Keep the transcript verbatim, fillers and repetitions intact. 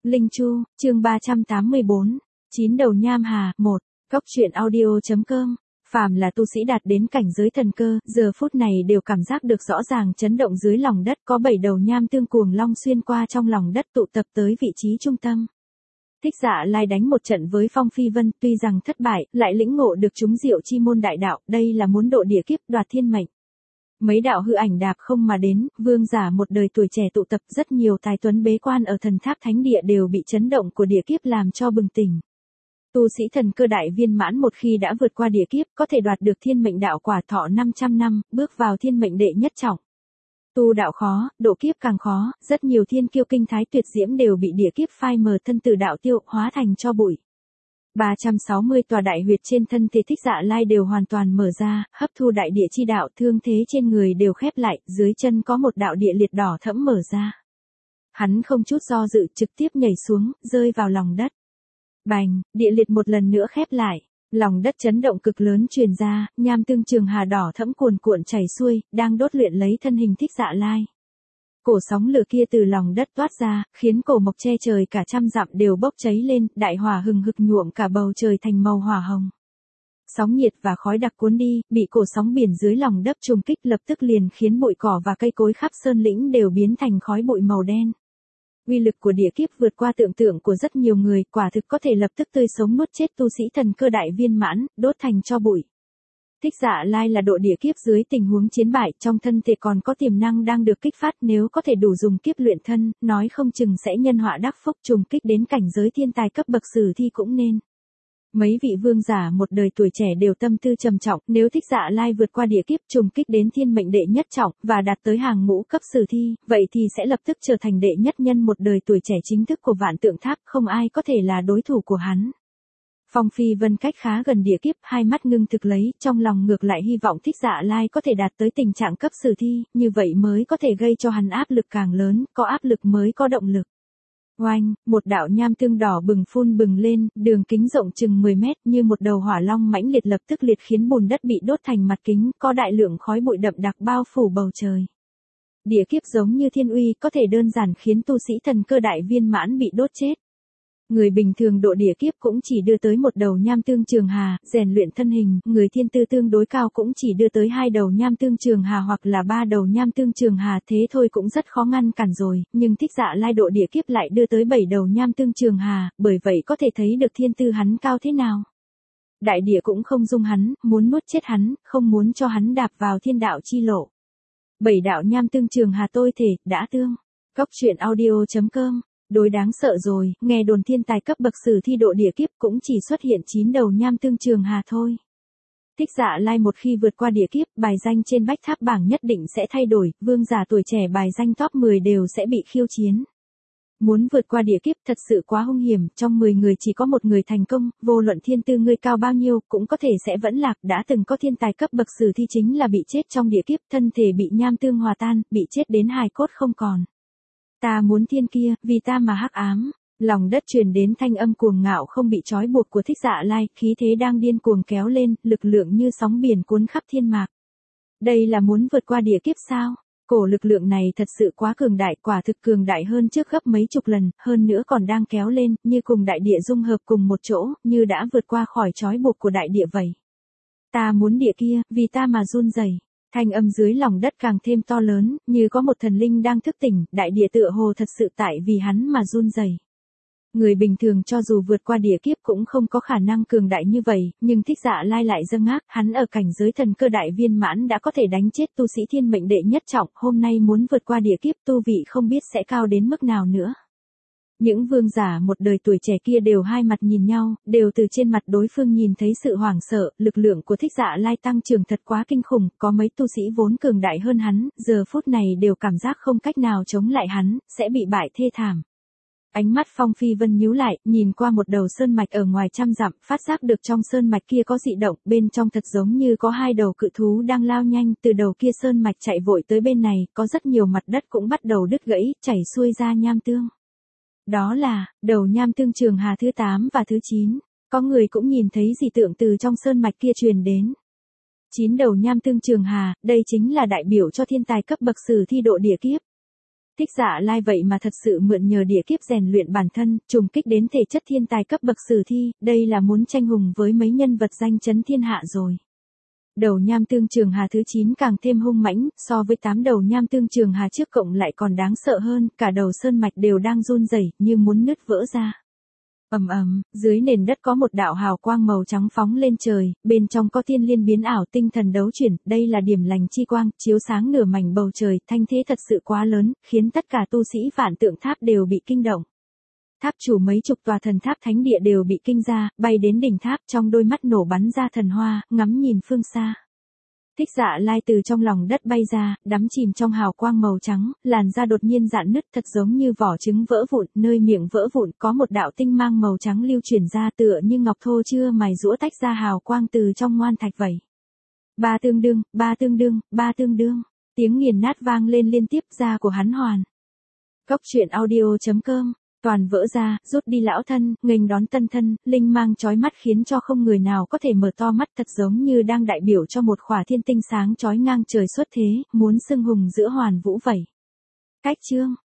Linh Chu, chương ba trăm tám mươi bốn, chín đầu nham hà, một, Cóc truyện audio.com. Phàm là tu sĩ đạt đến cảnh giới thần cơ, giờ phút này đều cảm giác được rõ ràng chấn động dưới lòng đất, có bảy đầu nham tương cuồng long xuyên qua trong lòng đất tụ tập tới vị trí trung tâm. Thích Dạ Lai đánh một trận với Phong Phi Vân, tuy rằng thất bại, lại lĩnh ngộ được chúng diệu chi môn đại đạo, đây là muốn độ địa kiếp đoạt thiên mệnh. Mấy đạo hư ảnh đạp không mà đến, vương giả một đời tuổi trẻ tụ tập, rất nhiều tài tuấn bế quan ở thần tháp thánh địa đều bị chấn động của địa kiếp làm cho bừng tỉnh. Tu sĩ thần cơ đại viên mãn một khi đã vượt qua địa kiếp, có thể đoạt được thiên mệnh đạo quả thọ năm trăm năm, bước vào thiên mệnh đệ nhất trọng. Tu đạo khó, độ kiếp càng khó, rất nhiều thiên kiêu kinh thái tuyệt diễm đều bị địa kiếp phai mờ thân từ đạo tiêu, hóa thành cho bụi. ba trăm sáu mươi tòa đại huyệt trên thân thể Thích Dạ Lai đều hoàn toàn mở ra, hấp thu đại địa chi đạo, thương thế trên người đều khép lại, dưới chân có một đạo địa liệt đỏ thẫm mở ra. Hắn không chút do dự, trực tiếp nhảy xuống, rơi vào lòng đất. Bành, địa liệt một lần nữa khép lại, lòng đất chấn động cực lớn truyền ra, nham tương trường hà đỏ thẫm cuồn cuộn chảy xuôi, đang đốt luyện lấy thân hình Thích Dạ Lai. Cổ sóng lửa kia từ lòng đất toát ra, khiến cổ mộc che trời cả trăm dặm đều bốc cháy lên, đại hỏa hừng hực nhuộm cả bầu trời thành màu hỏa hồng. Sóng nhiệt và khói đặc cuốn đi, bị cổ sóng biển dưới lòng đất trùng kích lập tức liền khiến bụi cỏ và cây cối khắp sơn lĩnh đều biến thành khói bụi màu đen. Uy lực của địa kiếp vượt qua tưởng tượng của rất nhiều người, quả thực có thể lập tức tươi sống nuốt chết tu sĩ thần cơ đại viên mãn, đốt thành tro bụi. Thích Dạ Lai là độ địa kiếp dưới tình huống chiến bại, trong thân thể còn có tiềm năng đang được kích phát, nếu có thể đủ dùng kiếp luyện thân, nói không chừng sẽ nhân họa đắc phúc, trùng kích đến cảnh giới thiên tài cấp bậc sử thi cũng nên. Mấy vị vương giả một đời tuổi trẻ đều tâm tư trầm trọng, nếu Thích Dạ Lai vượt qua địa kiếp trùng kích đến thiên mệnh đệ nhất trọng, và đạt tới hàng ngũ cấp sử thi, vậy thì sẽ lập tức trở thành đệ nhất nhân một đời tuổi trẻ chính thức của Vạn Tượng Tháp, không ai có thể là đối thủ của hắn. Phong Phi Vân cách khá gần địa kiếp, hai mắt ngưng thực lấy, trong lòng ngược lại hy vọng Thích Dạ Lai có thể đạt tới tình trạng cấp sử thi, như vậy mới có thể gây cho hắn áp lực càng lớn, có áp lực mới có động lực. Oanh, một đạo nham tương đỏ bừng phun bừng lên, đường kính rộng chừng mười mét, như một đầu hỏa long mãnh liệt lập tức liệt khiến bùn đất bị đốt thành mặt kính, có đại lượng khói bụi đậm đặc bao phủ bầu trời. Địa kiếp giống như thiên uy, có thể đơn giản khiến tu sĩ thần cơ đại viên mãn bị đốt chết. Người bình thường độ địa kiếp cũng chỉ đưa tới một đầu nham tương trường hà, rèn luyện thân hình, người thiên tư tương đối cao cũng chỉ đưa tới hai đầu nham tương trường hà hoặc là ba đầu nham tương trường hà, thế thôi cũng rất khó ngăn cản rồi, nhưng Thích Dạ Lai độ địa kiếp lại đưa tới bảy đầu nham tương trường hà, bởi vậy có thể thấy được thiên tư hắn cao thế nào. Đại địa cũng không dung hắn, muốn nuốt chết hắn, không muốn cho hắn đạp vào thiên đạo chi lộ. Bảy đạo nham tương trường hà tôi thể, đã tương. Cóc truyện audio.com. Đối đáng sợ rồi, nghe đồn thiên tài cấp bậc sử thi độ địa kiếp cũng chỉ xuất hiện chín đầu nham tương trường hà thôi. Thích Dạ Lai một khi vượt qua địa kiếp, bài danh trên bách tháp bảng nhất định sẽ thay đổi, vương giả tuổi trẻ bài danh top mười đều sẽ bị khiêu chiến. Muốn vượt qua địa kiếp thật sự quá hung hiểm, trong mười người chỉ có một người thành công, vô luận thiên tư ngươi cao bao nhiêu, cũng có thể sẽ vẫn lạc, đã từng có thiên tài cấp bậc sử thi chính là bị chết trong địa kiếp, thân thể bị nham tương hòa tan, bị chết đến hài cốt không còn. Ta muốn thiên kia, vì ta mà hắc ám. Lòng đất truyền đến thanh âm cuồng ngạo không bị trói buộc của Thích Dạ Lai, khí thế đang điên cuồng kéo lên, lực lượng như sóng biển cuốn khắp thiên mạc. Đây là muốn vượt qua địa kiếp sao? Cổ lực lượng này thật sự quá cường đại, quả thực cường đại hơn trước gấp mấy chục lần, hơn nữa còn đang kéo lên, như cùng đại địa dung hợp cùng một chỗ, như đã vượt qua khỏi trói buộc của đại địa vậy. Ta muốn địa kia, vì ta mà run rẩy. Thanh âm dưới lòng đất càng thêm to lớn, như có một thần linh đang thức tỉnh, đại địa tựa hồ thật sự tại vì hắn mà run rẩy. Người bình thường cho dù vượt qua địa kiếp cũng không có khả năng cường đại như vậy, nhưng Thích Dạ Lai lại dâng ác, hắn ở cảnh giới thần cơ đại viên mãn đã có thể đánh chết tu sĩ thiên mệnh đệ nhất trọng, hôm nay muốn vượt qua địa kiếp tu vị không biết sẽ cao đến mức nào nữa. Những vương giả một đời tuổi trẻ kia đều hai mặt nhìn nhau, đều từ trên mặt đối phương nhìn thấy sự hoảng sợ, lực lượng của Thích Dạ Lai tăng trưởng thật quá kinh khủng, có mấy tu sĩ vốn cường đại hơn hắn, giờ phút này đều cảm giác không cách nào chống lại hắn, sẽ bị bại thê thảm. Ánh mắt Phong Phi Vân nhíu lại, nhìn qua một đầu sơn mạch ở ngoài trăm dặm, phát giác được trong sơn mạch kia có dị động, bên trong thật giống như có hai đầu cự thú đang lao nhanh, từ đầu kia sơn mạch chạy vội tới bên này, có rất nhiều mặt đất cũng bắt đầu đứt gãy, chảy xuôi ra nham tương. Đó là, đầu nham tương trường hà thứ tám và thứ chín. Có người cũng nhìn thấy dị tượng từ trong sơn mạch kia truyền đến. Chín đầu nham tương trường hà, đây chính là đại biểu cho thiên tài cấp bậc sử thi độ địa kiếp. Thích Dạ Lai vậy mà thật sự mượn nhờ địa kiếp rèn luyện bản thân, trùng kích đến thể chất thiên tài cấp bậc sử thi, đây là muốn tranh hùng với mấy nhân vật danh chấn thiên hạ rồi. Đầu nham tương Trường Hà thứ chín càng thêm hung mãnh, so với tám đầu nham tương Trường Hà trước cộng lại còn đáng sợ hơn, cả đầu sơn mạch đều đang run rẩy như muốn nứt vỡ ra. Ầm ầm, dưới nền đất có một đạo hào quang màu trắng phóng lên trời, bên trong có thiên liên biến ảo tinh thần đấu chuyển, đây là điểm lành chi quang, chiếu sáng nửa mảnh bầu trời, thanh thế thật sự quá lớn, khiến tất cả tu sĩ Vạn Tượng Tháp đều bị kinh động. Tháp chủ mấy chục tòa thần tháp thánh địa đều bị kinh ra, bay đến đỉnh tháp trong đôi mắt nổ bắn ra thần hoa, ngắm nhìn phương xa. Thích Dạ Lai từ trong lòng đất bay ra, đắm chìm trong hào quang màu trắng, làn da đột nhiên rạn nứt thật giống như vỏ trứng vỡ vụn, nơi miệng vỡ vụn có một đạo tinh mang màu trắng lưu chuyển ra tựa như ngọc thô chưa mài rũa tách ra hào quang từ trong ngoan thạch vậy. Ba tương đương, ba tương đương, ba tương đương, tiếng nghiền nát vang lên liên tiếp da của hắn hoàn. Cốc truyện audio chấm com toàn vỡ ra, rút đi lão thân, nghênh đón tân thân, linh mang chói mắt khiến cho không người nào có thể mở to mắt thật giống như đang đại biểu cho một khỏa thiên tinh sáng chói ngang trời xuất thế, muốn xưng hùng giữa hoàn vũ vậy. Cách chương